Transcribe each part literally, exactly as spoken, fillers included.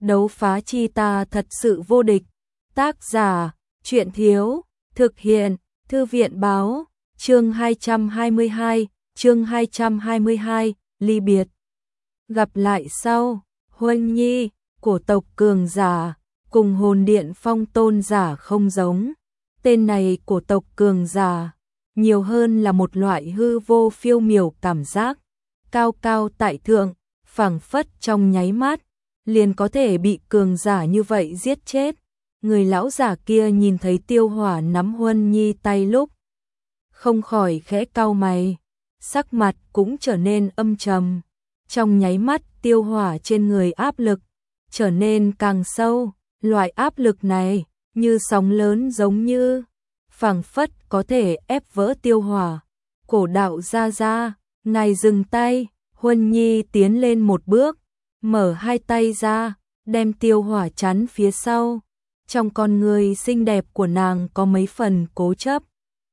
Đấu phá chi ta thật sự vô địch. Tác giả, Truyện Thiếu, thực hiện, Thư viện Báo, chương hai trăm hai mươi hai, chương hai trăm hai mươi hai, ly biệt. Gặp lại sau, Huân Nhi, cổ tộc cường giả, cùng hồn điện phong tôn giả không giống. Tên này cổ tộc cường giả, nhiều hơn là một loại hư vô phiêu miểu cảm giác, cao cao tại thượng, phảng phất trong nháy mắt, liền có thể bị cường giả như vậy giết chết. Người lão giả kia nhìn thấy Tiêu Hỏa nắm Huân Nhi tay lúc, không khỏi khẽ cau mày, sắc mặt cũng trở nên âm trầm. Trong nháy mắt Tiêu Hỏa trên người áp lực trở nên càng sâu, loại áp lực này như sóng lớn giống như phảng phất có thể ép vỡ Tiêu Hỏa. Cổ đạo ra ra, ngài dừng tay. Huân Nhi tiến lên một bước, mở hai tay ra, đem Tiêu Hỏa chắn phía sau. Trong con người xinh đẹp của nàng có mấy phần cố chấp.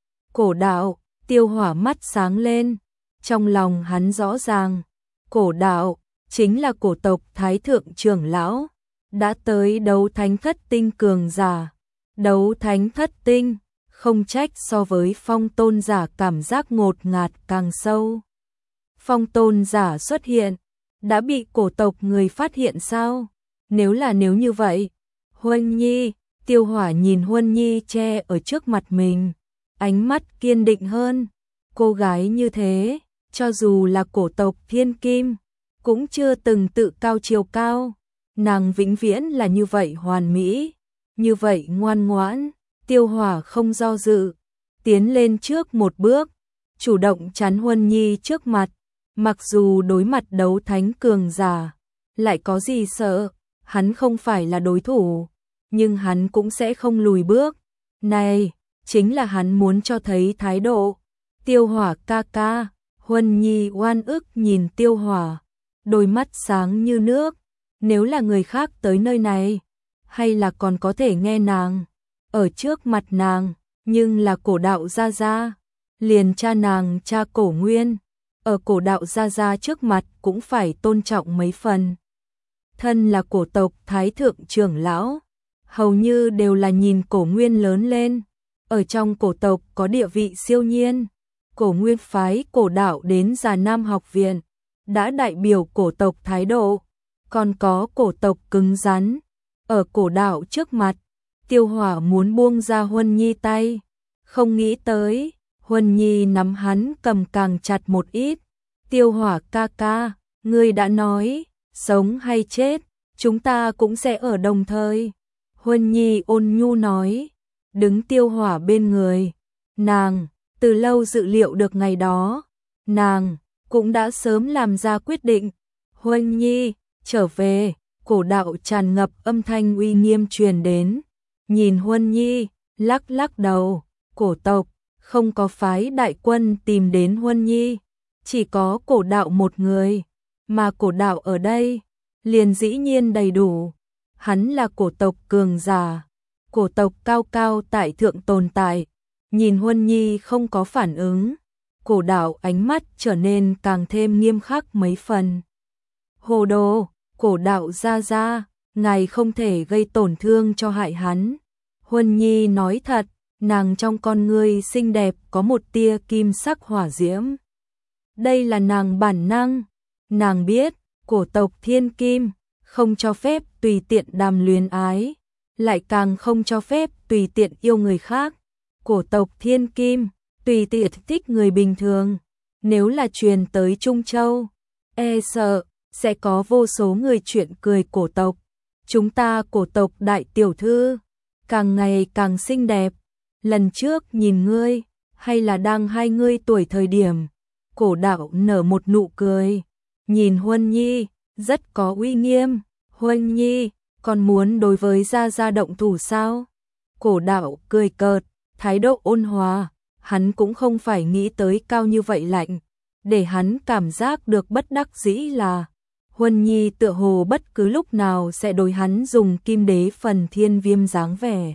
Cổ đạo, Tiêu Hỏa mắt sáng lên, trong lòng hắn rõ ràng, cổ đạo chính là cổ tộc Thái Thượng trưởng lão, đã tới đấu thánh thất tinh cường giả. Đấu thánh thất tinh, không trách so với phong tôn giả cảm giác ngột ngạt càng sâu. Phong tôn giả xuất hiện, đã bị cổ tộc người phát hiện sao? Nếu là nếu như vậy, Huân Nhi, Tiêu Hỏa nhìn Huân Nhi che ở trước mặt mình, ánh mắt kiên định hơn. Cô gái như thế, cho dù là cổ tộc thiên kim, cũng chưa từng tự cao chiều cao. Nàng vĩnh viễn là như vậy hoàn mỹ, như vậy ngoan ngoãn. Tiêu Hỏa không do dự, tiến lên trước một bước, chủ động chắn Huân Nhi trước mặt. Mặc dù đối mặt đấu thánh cường giả, lại có gì sợ, hắn không phải là đối thủ, nhưng hắn cũng sẽ không lùi bước. Này, chính là hắn muốn cho thấy thái độ. Tiêu Hỏa ca ca, Huân Nhi oan ức nhìn Tiêu Hỏa, đôi mắt sáng như nước. Nếu là người khác tới nơi này, hay là còn có thể nghe nàng ở trước mặt nàng, nhưng là cổ đạo gia gia, liền cha nàng cha Cổ Nguyên, ở cổ đạo gia gia trước mặt cũng phải tôn trọng mấy phần. Thân là cổ tộc Thái Thượng trưởng lão, hầu như đều là nhìn Cổ Nguyên lớn lên, ở trong cổ tộc có địa vị siêu nhiên. Cổ Nguyên phái cổ đạo đến Già Nam học viện, đã đại biểu cổ tộc thái độ, còn có cổ tộc cứng rắn. Ở cổ đạo trước mặt, Tiêu Hỏa muốn buông ra Huân Nhi tay, không nghĩ tới, Huân Nhi nắm hắn cầm càng chặt một ít. Tiêu Hỏa ca ca, ngươi đã nói, sống hay chết, chúng ta cũng sẽ ở đồng thời. Huân Nhi ôn nhu nói, đứng Tiêu Hỏa bên người. Nàng, từ lâu dự liệu được ngày đó, nàng cũng đã sớm làm ra quyết định. Huân Nhi, trở về, cổ đạo tràn ngập âm thanh uy nghiêm truyền đến. Nhìn Huân Nhi, lắc lắc đầu, cổ tộc không có phái đại quân tìm đến Huân Nhi, chỉ có cổ đạo một người, mà cổ đạo ở đây, liền dĩ nhiên đầy đủ. Hắn là cổ tộc cường giả, cổ tộc cao cao tại thượng tồn tại. Nhìn Huân Nhi không có phản ứng, cổ đạo ánh mắt trở nên càng thêm nghiêm khắc mấy phần. Hồ đồ, cổ đạo ra ra, ngài không thể gây tổn thương cho hại hắn. Huân Nhi nói thật, nàng trong con ngươi xinh đẹp có một tia kim sắc hỏa diễm. Đây là nàng bản năng, nàng biết, cổ tộc thiên kim, không cho phép tùy tiện đàm luyến ái, lại càng không cho phép tùy tiện yêu người khác. Cổ tộc thiên kim, tùy tiện thích người bình thường, nếu là truyền tới Trung Châu, e sợ, sẽ có vô số người chuyện cười cổ tộc. Chúng ta cổ tộc đại tiểu thư, càng ngày càng xinh đẹp. Lần trước nhìn ngươi, hay là đang hai ngươi tuổi thời điểm. Cổ đạo nở một nụ cười, nhìn Huân Nhi, rất có uy nghiêm. Huân Nhi, còn muốn đối với gia gia động thủ sao? Cổ đạo cười cợt, thái độ ôn hòa, hắn cũng không phải nghĩ tới cao như vậy lạnh. Để hắn cảm giác được bất đắc dĩ là Huân Nhi tựa hồ bất cứ lúc nào sẽ đối hắn dùng kim đế phần thiên viêm dáng vẻ.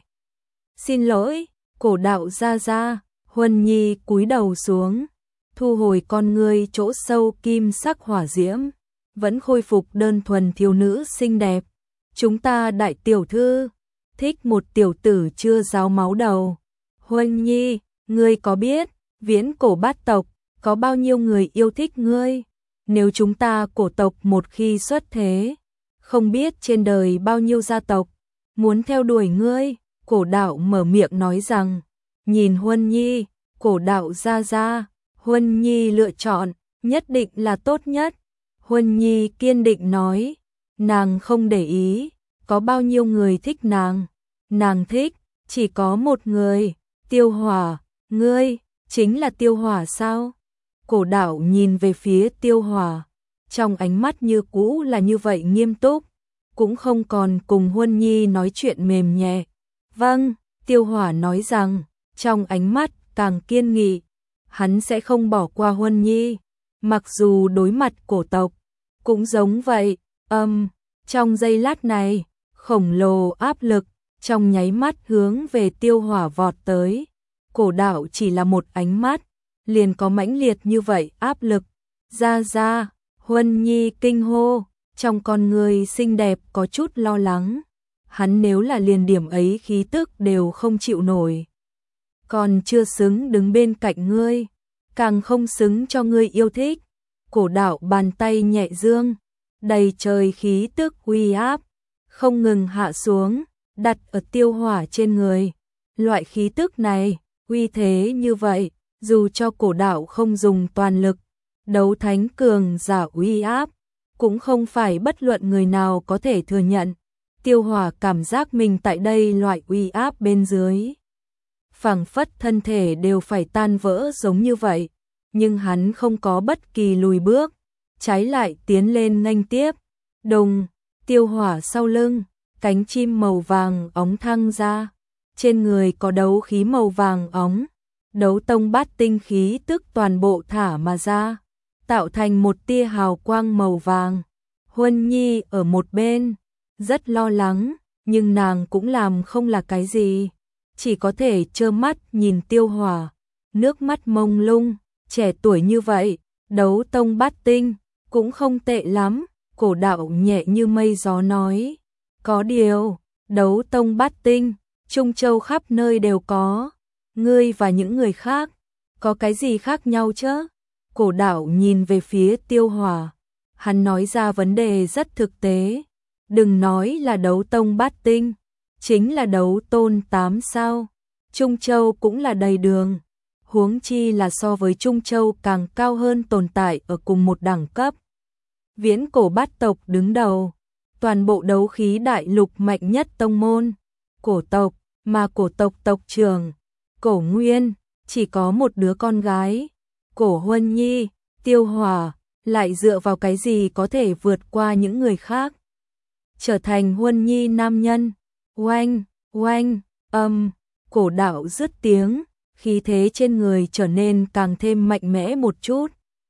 Xin lỗi, cổ đạo ra ra. Huân Nhi cúi đầu xuống, thu hồi con ngươi chỗ sâu kim sắc hỏa diễm, vẫn khôi phục đơn thuần thiếu nữ xinh đẹp. chúng ta đại tiểu thư, thích một tiểu tử chưa ráo máu đầu. Huân Nhi, ngươi có biết, viễn cổ bát tộc, có bao nhiêu người yêu thích ngươi? Nếu chúng ta cổ tộc một khi xuất thế, không biết trên đời bao nhiêu gia tộc, muốn theo đuổi ngươi. Cổ đạo mở miệng nói rằng, nhìn Huân Nhi, cổ đạo ra ra, Huân Nhi lựa chọn, nhất định là tốt nhất. Huân Nhi kiên định nói, nàng không để ý, có bao nhiêu người thích nàng. Nàng thích, chỉ có một người, Tiêu Hỏa, ngươi, chính là Tiêu Hỏa sao? Cổ đạo nhìn về phía Tiêu Hỏa, trong ánh mắt như cũ là như vậy nghiêm túc, cũng không còn cùng Huân Nhi nói chuyện mềm nhẹ. Vâng, Tiêu Hỏa nói rằng, trong ánh mắt càng kiên nghị, hắn sẽ không bỏ qua Huân Nhi, mặc dù đối mặt cổ tộc, cũng giống vậy. Âm, trong giây lát này, khổng lồ áp lực, trong nháy mắt hướng về Tiêu Hỏa vọt tới. Cổ đạo chỉ là một ánh mắt, liền có mãnh liệt như vậy áp lực. Ra ra, Huân Nhi kinh hô, trong con người xinh đẹp có chút lo lắng. Hắn nếu là liền điểm ấy khí tức đều không chịu nổi, còn chưa xứng đứng bên cạnh ngươi, càng không xứng cho ngươi yêu thích. Cổ đạo bàn tay nhẹ dương, đầy trời khí tức uy áp, không ngừng hạ xuống, đặt ở Tiêu Hỏa trên người. Loại khí tức này, uy thế như vậy, dù cho cổ đạo không dùng toàn lực, đấu thánh cường giả uy áp, cũng không phải bất luận người nào có thể thừa nhận. Tiêu Hỏa cảm giác mình tại đây loại uy áp bên dưới, phảng phất thân thể đều phải tan vỡ giống như vậy, nhưng hắn không có bất kỳ lùi bước, trái lại tiến lên nghênh tiếp. Đùng, Tiêu Hỏa sau lưng, cánh chim màu vàng óng thăng ra, trên người có đấu khí màu vàng óng, đấu tông bát tinh khí tức toàn bộ thả mà ra, tạo thành một tia hào quang màu vàng. Huân Nhi ở một bên, rất lo lắng, nhưng nàng cũng làm không là cái gì, chỉ có thể trơ mắt nhìn Tiêu Hỏa, nước mắt mông lung, trẻ tuổi như vậy, đấu tông bát tinh, cũng không tệ lắm. Cổ đạo nhẹ như mây gió nói, có điều, đấu tông bát tinh, Trung Châu khắp nơi đều có, ngươi và những người khác, có cái gì khác nhau chứ? Cổ đạo nhìn về phía Tiêu Hỏa, hắn nói ra vấn đề rất thực tế, đừng nói là đấu tông bát tinh, chính là đấu tôn tám sao, Trung Châu cũng là đầy đường, huống chi là so với Trung Châu càng cao hơn tồn tại ở cùng một đẳng cấp. Viễn cổ bát tộc đứng đầu, toàn bộ đấu khí đại lục mạnh nhất tông môn, cổ tộc, mà cổ tộc tộc trưởng, Cổ Nguyên, chỉ có một đứa con gái, Cổ Huân Nhi. Tiêu Hỏa lại dựa vào cái gì có thể vượt qua những người khác, trở thành Huân Nhi nam nhân. Oanh, oanh, âm, cổ đạo dứt tiếng, khí thế trên người trở nên càng thêm mạnh mẽ một chút,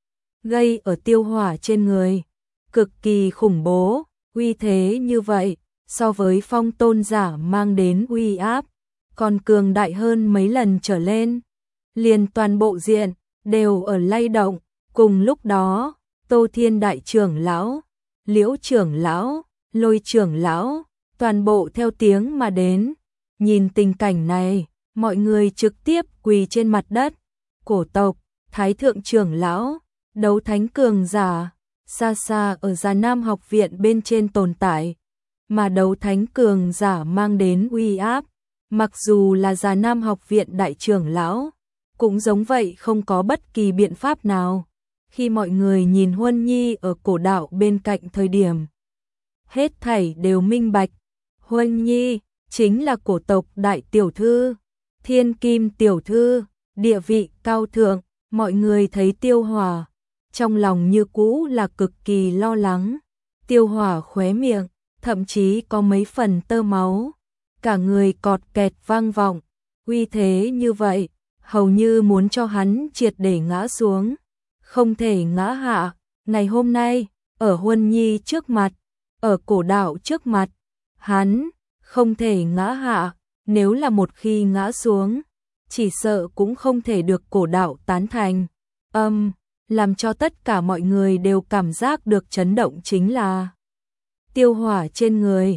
gây ở Tiêu Hỏa trên người, cực kỳ khủng bố. Uy thế như vậy, so với phong tôn giả mang đến uy áp, còn cường đại hơn mấy lần trở lên, liền toàn bộ diện đều ở lay động. Cùng lúc đó, Tô Thiên đại trưởng lão, Liễu trưởng lão, Lôi trưởng lão, toàn bộ theo tiếng mà đến. Nhìn tình cảnh này, mọi người trực tiếp quỳ trên mặt đất. Cổ tộc, Thái thượng trưởng lão, đấu thánh cường giả, xa xa ở Già Nam học viện bên trên tồn tại, mà đấu thánh cường giả mang đến uy áp, mặc dù là Già Nam học viện đại trưởng lão, cũng giống vậy không có bất kỳ biện pháp nào. Khi mọi người nhìn Huân Nhi ở cổ đạo bên cạnh thời điểm, hết thảy đều minh bạch, Huân Nhi chính là cổ tộc đại tiểu thư, thiên kim tiểu thư, địa vị cao thượng. Mọi người thấy Tiêu Hỏa, trong lòng như cũ là cực kỳ lo lắng. Tiêu Hỏa khóe miệng, thậm chí có mấy phần tơ máu, cả người cọt kẹt vang vọng, uy thế như vậy, hầu như muốn cho hắn triệt để ngã xuống, không thể ngã hạ. Ngày hôm nay, ở Huân Nhi trước mặt, ở cổ đạo trước mặt, hắn không thể ngã hạ, nếu là một khi ngã xuống, chỉ sợ cũng không thể được cổ đạo tán thành. Âm, làm cho tất cả mọi người đều cảm giác được chấn động chính là Tiêu Hỏa trên người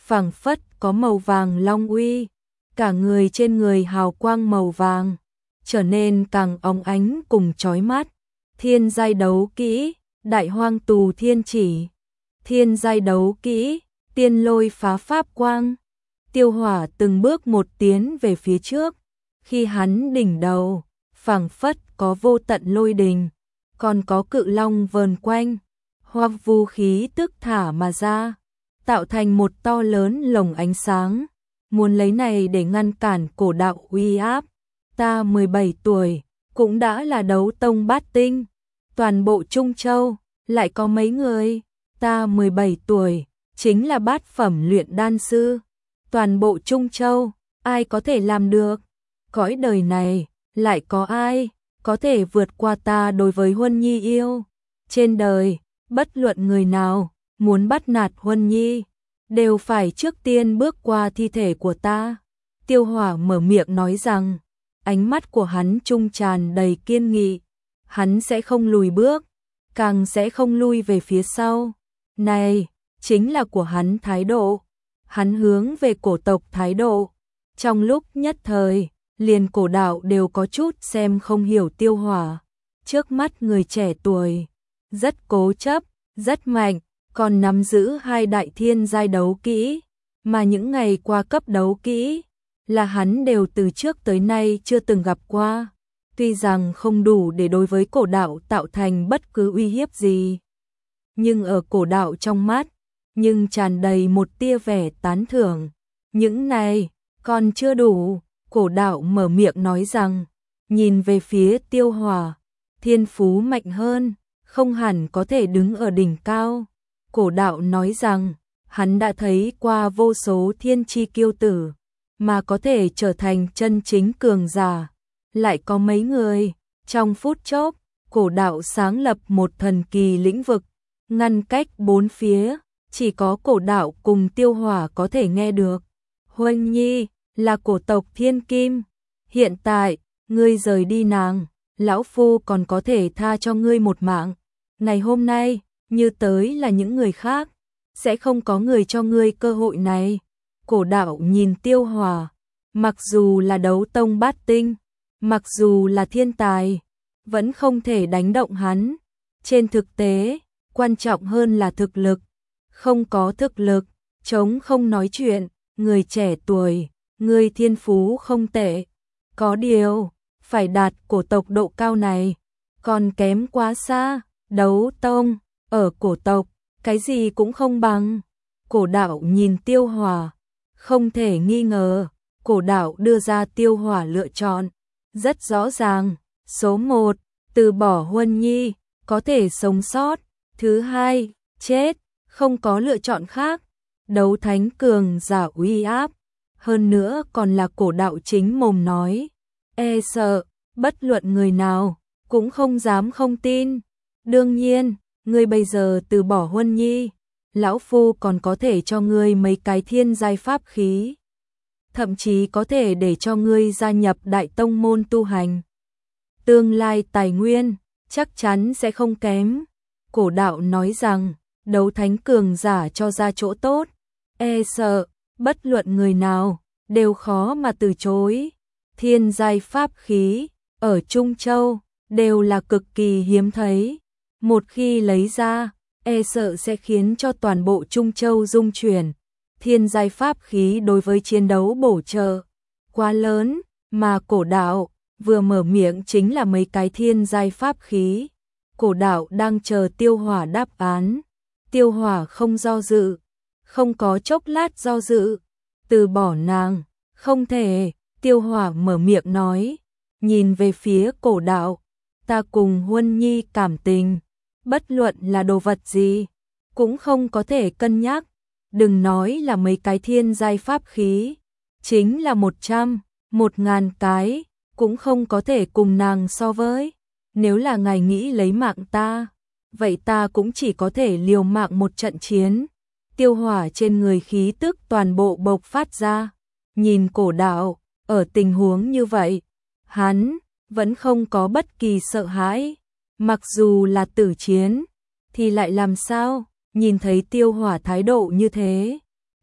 phảng phất có màu vàng long uy, cả người trên người hào quang màu vàng, trở nên càng óng ánh cùng chói mắt. Thiên giai đấu kỹ, Đại Hoang Tù Thiên Chỉ. Thiên giai đấu kỹ, Tiên Lôi Phá Pháp Quang. Tiêu Hỏa từng bước một tiến về phía trước, khi hắn đỉnh đầu, phảng phất có vô tận lôi đình, còn có cự long vờn quanh, hoặc vu khí tức thả mà ra, tạo thành một to lớn lồng ánh sáng, muốn lấy này để ngăn cản cổ đạo uy áp. Ta mười bảy tuổi, cũng đã là đấu tông bát tinh, toàn bộ Trung Châu, lại có mấy người, ta mười bảy tuổi, chính là bát phẩm luyện đan sư, toàn bộ Trung Châu, ai có thể làm được, cõi đời này, lại có ai, có thể vượt qua ta đối với Huân Nhi yêu, trên đời, bất luận người nào, muốn bắt nạt Huân Nhi, đều phải trước tiên bước qua thi thể của ta. Tiêu Hỏa mở miệng nói rằng, ánh mắt của hắn trung tràn đầy kiên nghị, hắn sẽ không lùi bước, càng sẽ không lui về phía sau. Này, chính là của hắn thái độ, hắn hướng về cổ tộc thái độ. Trong lúc nhất thời, liền cổ đạo đều có chút xem không hiểu Tiêu Hỏa. Trước mắt người trẻ tuổi, rất cố chấp, rất mạnh, còn nắm giữ hai đại thiên giai đấu kỹ, mà những ngày qua cấp đấu kỹ, là hắn đều từ trước tới nay chưa từng gặp qua. Tuy rằng không đủ để đối với cổ đạo tạo thành bất cứ uy hiếp gì, nhưng ở cổ đạo trong mắt, nhưng tràn đầy một tia vẻ tán thưởng. Những này, còn chưa đủ, cổ đạo mở miệng nói rằng, nhìn về phía Tiêu Hỏa, thiên phú mạnh hơn, không hẳn có thể đứng ở đỉnh cao. Cổ đạo nói rằng, hắn đã thấy qua vô số thiên chi kiêu tử, mà có thể trở thành chân chính cường giả. Lại có mấy người, trong phút chốc, cổ đạo sáng lập một thần kỳ lĩnh vực, ngăn cách bốn phía, chỉ có cổ đạo cùng Tiêu Hỏa có thể nghe được. Huân Nhi, là cổ tộc Thiên Kim, hiện tại, ngươi rời đi nàng, lão phu còn có thể tha cho ngươi một mạng. Ngày hôm nay, như tới là những người khác, sẽ không có người cho ngươi cơ hội này. Cổ đạo nhìn Tiêu Hỏa, mặc dù là đấu tông bát tinh, mặc dù là thiên tài, vẫn không thể đánh động hắn. Trên thực tế, quan trọng hơn là thực lực. Không có thực lực, chống không nói chuyện, người trẻ tuổi, người thiên phú không tệ. Có điều, phải đạt cổ tộc độ cao này, còn kém quá xa. Đấu tông, ở cổ tộc, cái gì cũng không bằng. Cổ đạo nhìn Tiêu Hỏa, không thể nghi ngờ, cổ đạo đưa ra Tiêu Hỏa lựa chọn. Rất rõ ràng, số một, từ bỏ Huân Nhi, có thể sống sót. Thứ hai, chết, không có lựa chọn khác. Đấu thánh cường giả uy áp, hơn nữa còn là cổ đạo chính mồm nói. E sợ, bất luận người nào, cũng không dám không tin. Đương nhiên, ngươi bây giờ từ bỏ Huân Nhi, lão phu còn có thể cho ngươi mấy cái thiên giai pháp khí. Thậm chí có thể để cho ngươi gia nhập đại tông môn tu hành. Tương lai tài nguyên, chắc chắn sẽ không kém. Cổ đạo nói rằng, đấu thánh cường giả cho ra chỗ tốt. E sợ, bất luận người nào, đều khó mà từ chối. Thiên giai pháp khí, ở Trung Châu, đều là cực kỳ hiếm thấy. Một khi lấy ra, e sợ sẽ khiến cho toàn bộ Trung Châu rung chuyển. Thiên giai pháp khí đối với chiến đấu bổ trợ quá lớn, mà cổ đạo vừa mở miệng chính là mấy cái thiên giai pháp khí. Cổ đạo đang chờ Tiêu Hỏa đáp án. Tiêu Hỏa không do dự, không có chốc lát do dự, từ bỏ nàng, không thể. Tiêu Hỏa mở miệng nói, nhìn về phía cổ đạo, ta cùng Huân Nhi cảm tình, bất luận là đồ vật gì, cũng không có thể cân nhắc. Đừng nói là mấy cái thiên giai pháp khí, chính là một trăm, một ngàn cái, cũng không có thể cùng nàng so với. Nếu là ngài nghĩ lấy mạng ta, vậy ta cũng chỉ có thể liều mạng một trận chiến. Tiêu Hỏa trên người khí tức toàn bộ bộc phát ra, nhìn cổ đạo, ở tình huống như vậy, hắn vẫn không có bất kỳ sợ hãi. Mặc dù là tử chiến, thì lại làm sao? Nhìn thấy Tiêu Hỏa thái độ như thế,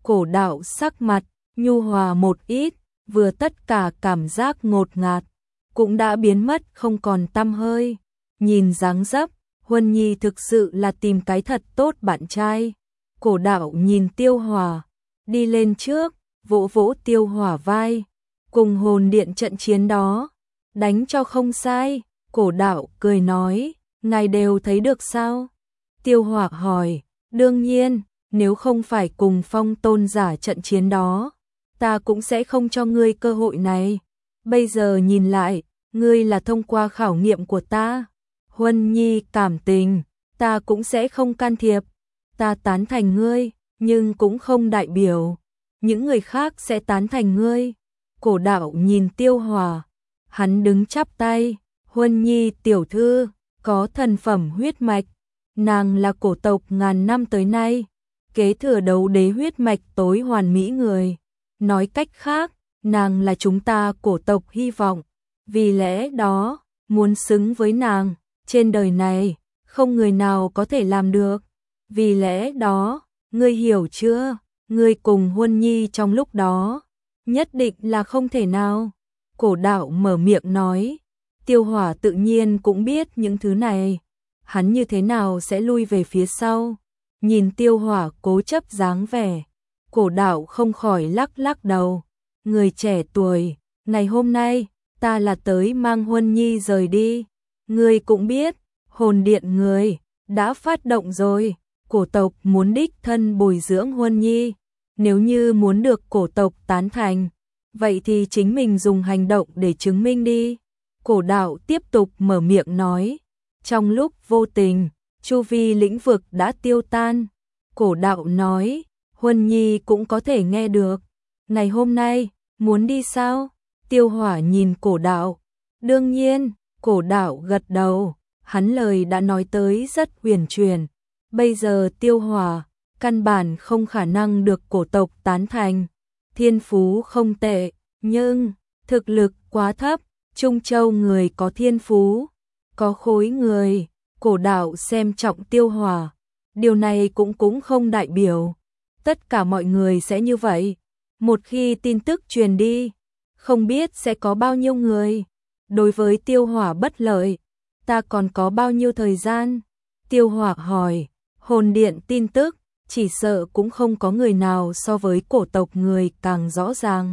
Cổ đạo sắc mặt nhu hòa một ít, vừa tất cả cảm giác ngột ngạt cũng đã biến mất không còn tăm hơi. Nhìn dáng dấp, Huân Nhi thực sự là tìm cái thật tốt bạn trai. Cổ đạo nhìn Tiêu Hòa, đi lên trước, vỗ vỗ Tiêu Hòa vai. Cùng hồn điện trận chiến đó, đánh cho không sai. Cổ đạo cười nói, ngài đều thấy được sao? Tiêu Hòa hỏi, đương nhiên, nếu không phải cùng Phong Tôn giả trận chiến đó, ta cũng sẽ không cho ngươi cơ hội này. Bây giờ nhìn lại, ngươi là thông qua khảo nghiệm của ta. Huân Nhi cảm tình, ta cũng sẽ không can thiệp. Ta tán thành ngươi, nhưng cũng không đại biểu những người khác sẽ tán thành ngươi. Cổ đạo nhìn Tiêu Hòa, hắn đứng chắp tay. Huân Nhi tiểu thư, có thần phẩm huyết mạch, nàng là cổ tộc ngàn năm tới nay, kế thừa đấu đế huyết mạch tối hoàn mỹ người. Nói cách khác, nàng là chúng ta cổ tộc hy vọng. Vì lẽ đó, muốn xứng với nàng, trên đời này, không người nào có thể làm được. Vì lẽ đó, ngươi hiểu chưa, ngươi cùng Huân Nhi trong lúc đó, nhất định là không thể nào. Cổ đạo mở miệng nói, Tiêu Hòa tự nhiên cũng biết những thứ này. Hắn như thế nào sẽ lui về phía sau. Nhìn Tiêu Hòa cố chấp dáng vẻ, cổ đạo không khỏi lắc lắc đầu. Người trẻ tuổi, ngày hôm nay, ta là tới mang Huân Nhi rời đi. Ngươi cũng biết, hồn điện người đã phát động rồi. Cổ tộc muốn đích thân bồi dưỡng Huân Nhi. Nếu như muốn được cổ tộc tán thành, vậy thì chính mình dùng hành động để chứng minh đi. Cổ đạo tiếp tục mở miệng nói. Trong lúc vô tình, chu vi lĩnh vực đã tiêu tan. Cổ đạo nói, Huân Nhi cũng có thể nghe được. Ngày hôm nay, muốn đi sao? Tiêu Hỏa nhìn cổ đạo. Đương nhiên, cổ đạo gật đầu. Hắn lời đã nói tới rất huyền truyền. Bây giờ Tiêu Hỏa, căn bản không khả năng được cổ tộc tán thành. Thiên phú không tệ, nhưng thực lực quá thấp. Trung Châu người có thiên phú, có khối người, cổ đạo xem trọng Tiêu Hỏa. Điều này cũng cũng không đại biểu tất cả mọi người sẽ như vậy. Một khi tin tức truyền đi, không biết sẽ có bao nhiêu người đối với Tiêu Hỏa bất lợi. Ta còn có bao nhiêu thời gian? Tiêu Hỏa hỏi. Hồn điện tin tức, chỉ sợ cũng không có người nào so với cổ tộc người càng rõ ràng.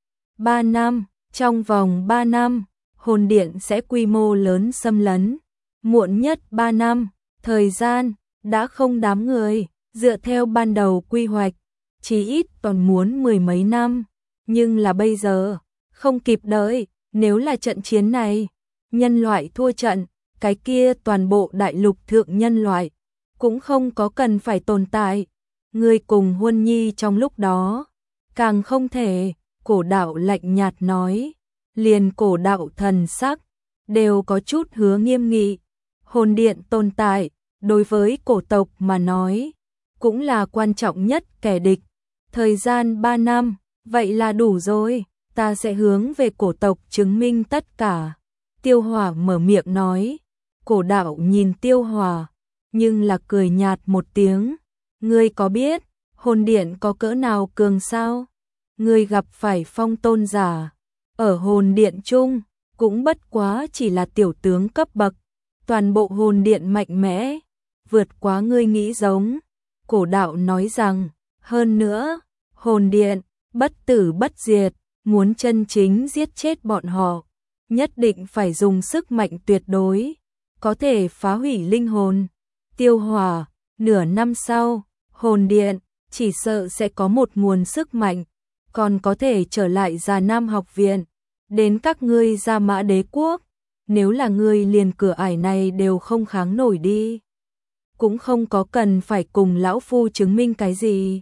Ba năm, trong vòng ba năm, hồn điện sẽ quy mô lớn xâm lấn. Muộn nhất ba năm, thời gian đã không đám người, dựa theo ban đầu quy hoạch, chỉ ít còn muốn mười mấy năm. Nhưng là bây giờ, không kịp đợi. Nếu là trận chiến này, nhân loại thua trận, cái kia toàn bộ đại lục thượng nhân loại cũng không có cần phải tồn tại. Người cùng Huân Nhi trong lúc đó, càng không thể. Cổ đạo lạnh nhạt nói. Liền cổ đạo thần sắc đều có chút hứa nghiêm nghị. Hồn điện tồn tại, đối với cổ tộc mà nói, cũng là quan trọng nhất kẻ địch. Thời gian ba năm, vậy là đủ rồi. Ta sẽ hướng về cổ tộc chứng minh tất cả. Tiêu Hỏa mở miệng nói. Cổ đạo nhìn Tiêu Hỏa, nhưng là cười nhạt một tiếng. Ngươi có biết hồn điện có cỡ nào cường sao? Ngươi gặp phải Phong Tôn giả ở hồn điện chung, cũng bất quá chỉ là tiểu tướng cấp bậc. Toàn bộ hồn điện mạnh mẽ, vượt quá ngươi nghĩ giống. Cổ đạo nói rằng, hơn nữa, hồn điện, bất tử bất diệt, muốn chân chính giết chết bọn họ, nhất định phải dùng sức mạnh tuyệt đối, có thể phá hủy linh hồn. Tiêu Hỏa, nửa năm sau, hồn điện, chỉ sợ sẽ có một nguồn sức mạnh, còn có thể trở lại Già Nam học viện, đến các ngươi Gia Mã Đế quốc. Nếu là ngươi liền cửa ải này đều không kháng nổi đi, cũng không có cần phải cùng lão phu chứng minh cái gì.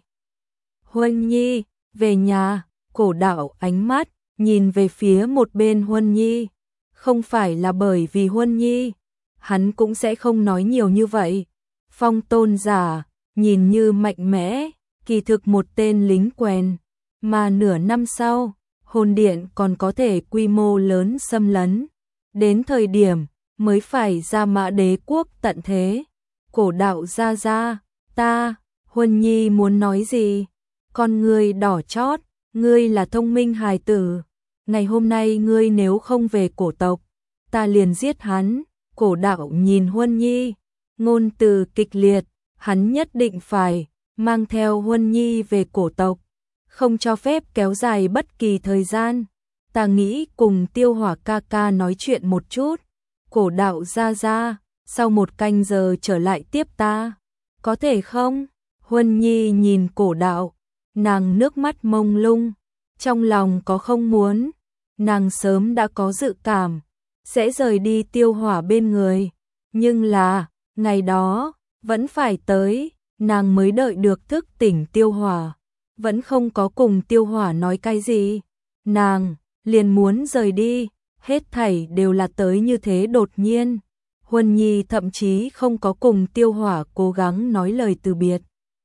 Huân Nhi, về nhà. Cổ đạo ánh mắt nhìn về phía một bên Huân Nhi. Không phải là bởi vì Huân Nhi, hắn cũng sẽ không nói nhiều như vậy. Phong Tôn giả, nhìn như mạnh mẽ, kỳ thực một tên lính quèn. Mà nửa năm sau, hồn điện còn có thể quy mô lớn xâm lấn. Đến thời điểm, mới phải Gia Mã Đế quốc tận thế. Cổ đạo ra ra, ta, Huân Nhi muốn nói gì? con ngươi đỏ chót, ngươi là thông minh hài tử, ngày hôm nay ngươi nếu không về cổ tộc, ta liền giết hắn. Cổ đạo nhìn Huân Nhi, ngôn từ kịch liệt, hắn nhất định phải mang theo Huân Nhi về cổ tộc, không cho phép kéo dài bất kỳ thời gian. Ta nghĩ cùng Tiêu Hỏa ca ca nói chuyện một chút. Cổ đạo ra ra, sau một canh giờ trở lại tiếp ta, có thể không? Huân Nhi nhìn cổ đạo, nàng nước mắt mông lung, trong lòng có không muốn, nàng sớm đã có dự cảm, sẽ rời đi Tiêu Hỏa bên người, nhưng là, ngày đó, vẫn phải tới, nàng mới đợi được thức tỉnh Tiêu Hỏa, vẫn không có cùng Tiêu Hỏa nói cái gì, nàng liền muốn rời đi, hết thảy đều là tới như thế đột nhiên. Huân Nhi thậm chí không có cùng Tiêu Hỏa cố gắng nói lời từ biệt.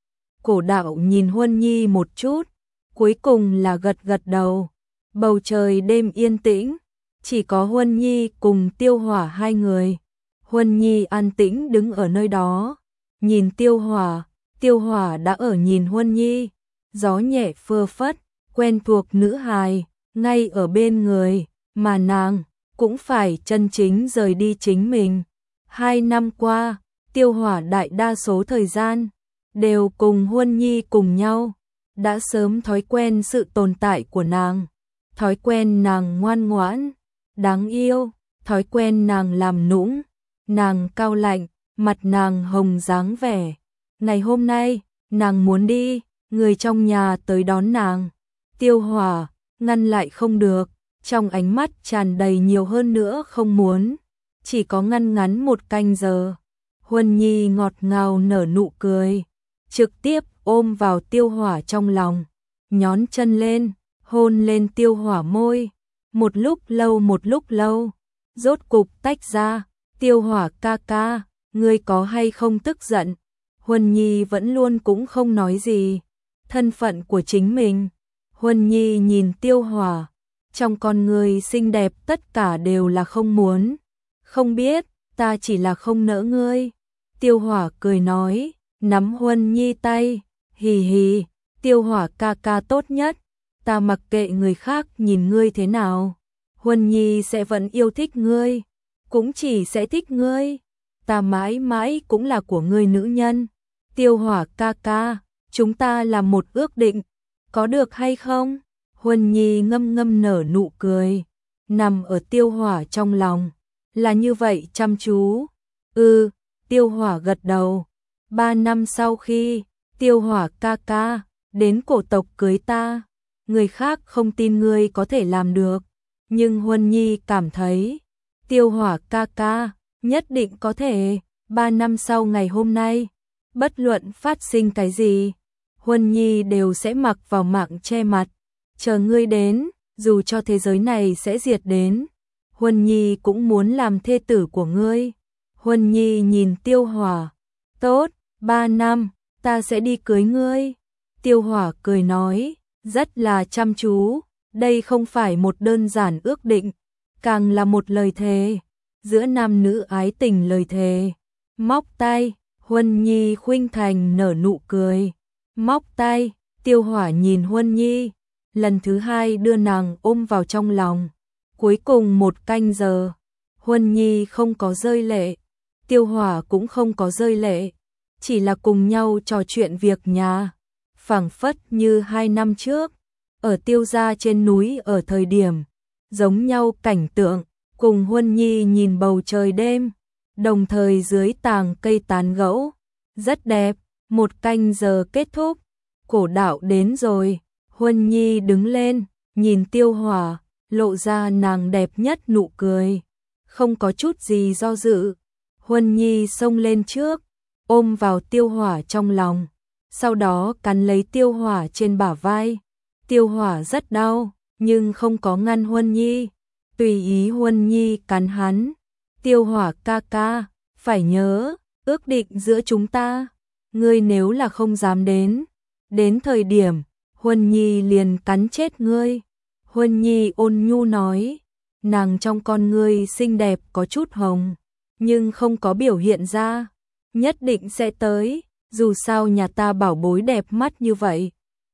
Cổ đạo nhìn Huân Nhi một chút, cuối cùng là gật gật đầu. Bầu trời đêm yên tĩnh, chỉ có Huân Nhi cùng Tiêu Hỏa hai người. Huân Nhi an tĩnh đứng ở nơi đó, nhìn Tiêu Hỏa, Tiêu Hỏa đã ở nhìn Huân Nhi, gió nhẹ phơ phất, quen thuộc nữ hài, ngay ở bên người, mà nàng cũng phải chân chính rời đi chính mình. Hai năm qua, Tiêu Hỏa đại đa số thời gian đều cùng Huân Nhi cùng nhau, đã sớm thói quen sự tồn tại của nàng, thói quen nàng ngoan ngoãn, đáng yêu, thói quen nàng làm nũng, nàng cao lạnh, mặt nàng hồng dáng vẻ. Ngày hôm nay, nàng muốn đi, người trong nhà tới đón nàng. Tiêu Hỏa ngăn lại không được, trong ánh mắt tràn đầy nhiều hơn nữa không muốn, chỉ có ngăn ngắn một canh giờ. Huân Nhi ngọt ngào nở nụ cười, trực tiếp ôm vào Tiêu Hỏa trong lòng, nhón chân lên, hôn lên Tiêu Hỏa môi, một lúc lâu một lúc lâu, rốt cục tách ra. Tiêu Hỏa ca ca, ngươi có hay không tức giận? Huân Nhi vẫn luôn cũng không nói gì, thân phận của chính mình. Huân Nhi nhìn Tiêu Hỏa, trong con người xinh đẹp tất cả đều là không muốn. Không biết, ta chỉ là không nỡ ngươi. Tiêu Hỏa cười nói, nắm Huân Nhi tay, hì hì, Tiêu Hỏa ca ca tốt nhất, ta mặc kệ người khác nhìn ngươi thế nào, Huân Nhi sẽ vẫn yêu thích ngươi, cũng chỉ sẽ thích ngươi, ta mãi mãi cũng là của ngươi nữ nhân. Tiêu Hỏa ca ca, chúng ta làm một ước định, có được hay không? Huân Nhi ngâm ngâm nở nụ cười, nằm ở Tiêu Hỏa trong lòng, là như vậy chăm chú. Ừ, Tiêu Hỏa gật đầu. Ba năm sau khi Tiêu Hỏa ca ca đến cổ tộc cưới ta, người khác không tin ngươi có thể làm được, nhưng Huân Nhi cảm thấy Tiêu Hỏa ca ca nhất định có thể. Ba năm sau ngày hôm nay, bất luận phát sinh cái gì, Huân Nhi đều sẽ mặc vào mạng che mặt, chờ ngươi đến, dù cho thế giới này sẽ diệt đến, Huân Nhi cũng muốn làm thê tử của ngươi. Huân Nhi nhìn Tiêu Hỏa, tốt, ba năm, ta sẽ đi cưới ngươi. Tiêu Hỏa cười nói, rất là chăm chú, đây không phải một đơn giản ước định, càng là một lời thề, giữa nam nữ ái tình lời thề. Móc tay, Huân Nhi khuynh thành nở nụ cười, móc tay. Tiêu Hỏa nhìn Huân Nhi, lần thứ hai đưa nàng ôm vào trong lòng. Cuối cùng một canh giờ, Huân Nhi không có rơi lệ, Tiêu Hỏa cũng không có rơi lệ, chỉ là cùng nhau trò chuyện việc nhà, phảng phất như hai năm trước, ở Tiêu gia trên núi ở thời điểm, giống nhau cảnh tượng, cùng Huân Nhi nhìn bầu trời đêm, đồng thời dưới tàng cây tán gẫu, rất đẹp. Một canh giờ kết thúc, cổ đạo đến rồi, Huân Nhi đứng lên, nhìn Tiêu Hỏa, lộ ra nàng đẹp nhất nụ cười, không có chút gì do dự. Huân Nhi xông lên trước, ôm vào Tiêu Hỏa trong lòng, sau đó cắn lấy Tiêu Hỏa trên bả vai. Tiêu Hỏa rất đau, nhưng không có ngăn Huân Nhi, tùy ý Huân Nhi cắn hắn. Tiêu Hỏa ca ca, phải nhớ, ước định giữa chúng ta, ngươi nếu là không dám đến, đến thời điểm, Huân Nhi liền cắn chết ngươi. Huân Nhi ôn nhu nói, nàng trong con ngươi xinh đẹp có chút hồng, nhưng không có biểu hiện ra, nhất định sẽ tới, dù sao nhà ta bảo bối đẹp mắt như vậy.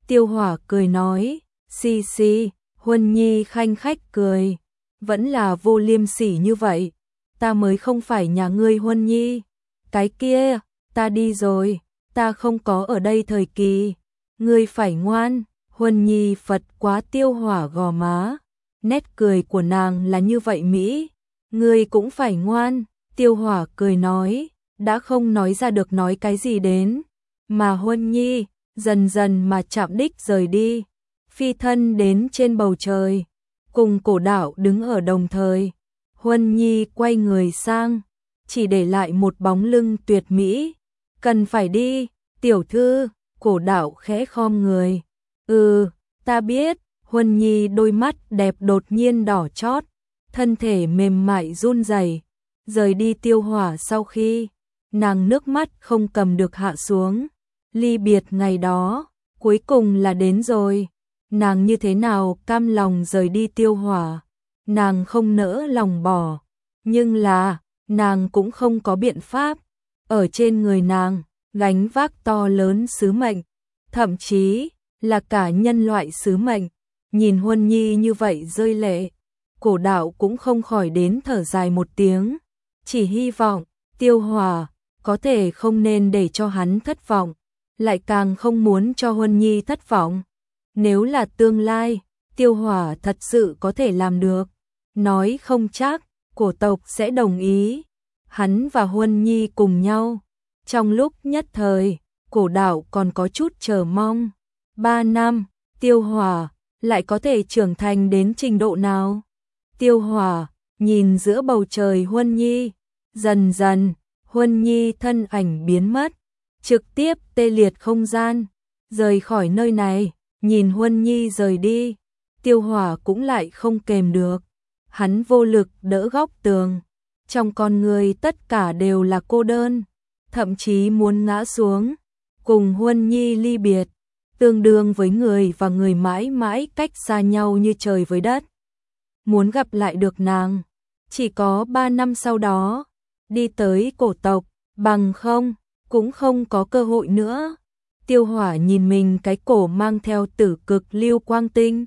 Tiêu Hỏa cười nói, xì xì, Huân Nhi khanh khách cười, vẫn là vô liêm sỉ như vậy, ta mới không phải nhà ngươi Huân Nhi, cái kia, ta đi rồi, ta không có ở đây thời kỳ, ngươi phải ngoan. Huân Nhi phật quá Tiêu Hỏa gò má, nét cười của nàng là như vậy Mỹ, ngươi cũng phải ngoan. Tiêu Hỏa cười nói, đã không nói ra được nói cái gì đến, mà Huân Nhi dần dần mà chạm đích rời đi, phi thân đến trên bầu trời, cùng Cổ Đạo đứng ở đồng thời. Huân Nhi quay người sang, chỉ để lại một bóng lưng tuyệt mỹ, cần phải đi, tiểu thư. Cổ Đạo khẽ khom người, ừ, ta biết. Huân Nhi đôi mắt đẹp đột nhiên đỏ chót, thân thể mềm mại run rẩy, rời đi Tiêu Hỏa sau khi nàng nước mắt không cầm được hạ xuống. Ly biệt ngày đó, cuối cùng là đến rồi. Nàng như thế nào cam lòng rời đi Tiêu Hỏa, nàng không nỡ lòng bỏ, nhưng là, nàng cũng không có biện pháp. Ở trên người nàng, gánh vác to lớn sứ mệnh, thậm chí là cả nhân loại sứ mệnh. Nhìn Huân Nhi như vậy rơi lệ, Cổ Đạo cũng không khỏi đến thở dài một tiếng, chỉ hy vọng Tiêu Hỏa có thể không nên để cho hắn thất vọng, lại càng không muốn cho Huân Nhi thất vọng. Nếu là tương lai, Tiêu Hỏa thật sự có thể làm được, nói không chắc cổ tộc sẽ đồng ý hắn và Huân Nhi cùng nhau. Trong lúc nhất thời, Cổ Đạo còn có chút chờ mong, ba năm, Tiêu Hỏa lại có thể trưởng thành đến trình độ nào? Tiêu Hỏa nhìn giữa bầu trời Huân Nhi, dần dần, Huân Nhi thân ảnh biến mất, trực tiếp tê liệt không gian, rời khỏi nơi này. Nhìn Huân Nhi rời đi, Tiêu Hỏa cũng lại không kềm được, hắn vô lực đỡ góc tường, trong con người tất cả đều là cô đơn, thậm chí muốn ngã xuống. Cùng Huân Nhi ly biệt, tương đương với người và người mãi mãi cách xa nhau như trời với đất. Muốn gặp lại được nàng, chỉ có ba năm sau đó, đi tới cổ tộc, bằng không, cũng không có cơ hội nữa. Tiêu Hỏa nhìn mình cái cổ mang theo tử cực lưu quang tinh,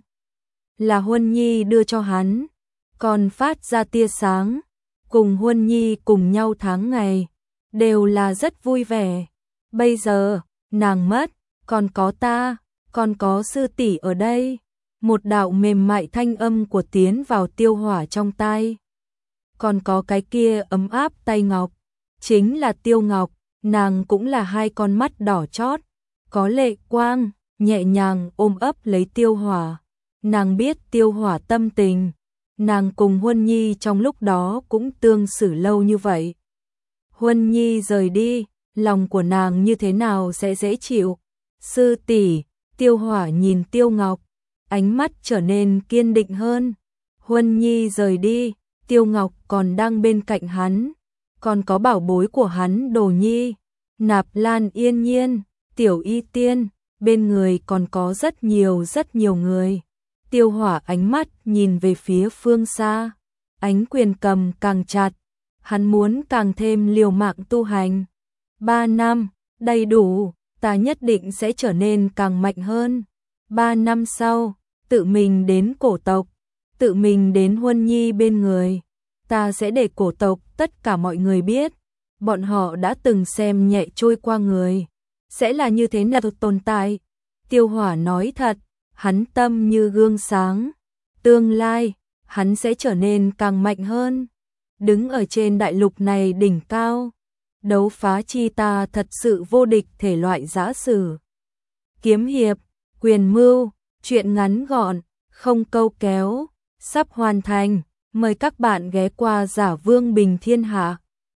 là Huân Nhi đưa cho hắn, còn phát ra tia sáng, cùng Huân Nhi cùng nhau tháng ngày, đều là rất vui vẻ. Bây giờ, nàng mất, còn có ta, còn có sư tỷ ở đây. Một đạo mềm mại thanh âm của tiến vào Tiêu Hỏa trong tai. Còn có cái kia ấm áp tay ngọc, chính là Tiêu Ngọc, nàng cũng là hai con mắt đỏ chót, có lệ quang, nhẹ nhàng ôm ấp lấy Tiêu Hỏa. Nàng biết Tiêu Hỏa tâm tình, nàng cùng Huân Nhi trong lúc đó cũng tương xử lâu như vậy. Huân Nhi rời đi, lòng của nàng như thế nào sẽ dễ chịu? Sư tỷ, Tiêu Hỏa nhìn Tiêu Ngọc, ánh mắt trở nên kiên định hơn. Huân Nhi rời đi, Tiêu Ngọc còn đang bên cạnh hắn, còn có bảo bối của hắn Đồ Nhi, Nạp Lan Yên Nhiên, Tiểu Y Tiên, bên người còn có rất nhiều rất nhiều người. Tiêu Hỏa ánh mắt nhìn về phía phương xa, ánh quyền cầm càng chặt, hắn muốn càng thêm liều mạng tu hành. Ba năm, đầy đủ, ta nhất định sẽ trở nên càng mạnh hơn. Ba năm sau, tự mình đến cổ tộc, tự mình đến Huân Nhi bên người, ta sẽ để cổ tộc tất cả mọi người biết, bọn họ đã từng xem nhẹ trôi qua người, sẽ là như thế nào tồn tại. Tiêu Hỏa nói thật, hắn tâm như gương sáng, tương lai, hắn sẽ trở nên càng mạnh hơn, đứng ở trên đại lục này đỉnh cao. Đấu phá chi ta thật sự vô địch thể loại giã sử, kiếm hiệp, quyền mưu, truyện ngắn gọn, không câu kéo, sắp hoàn thành. Mời các bạn ghé qua Giả Vương Bình Thiên Hạ.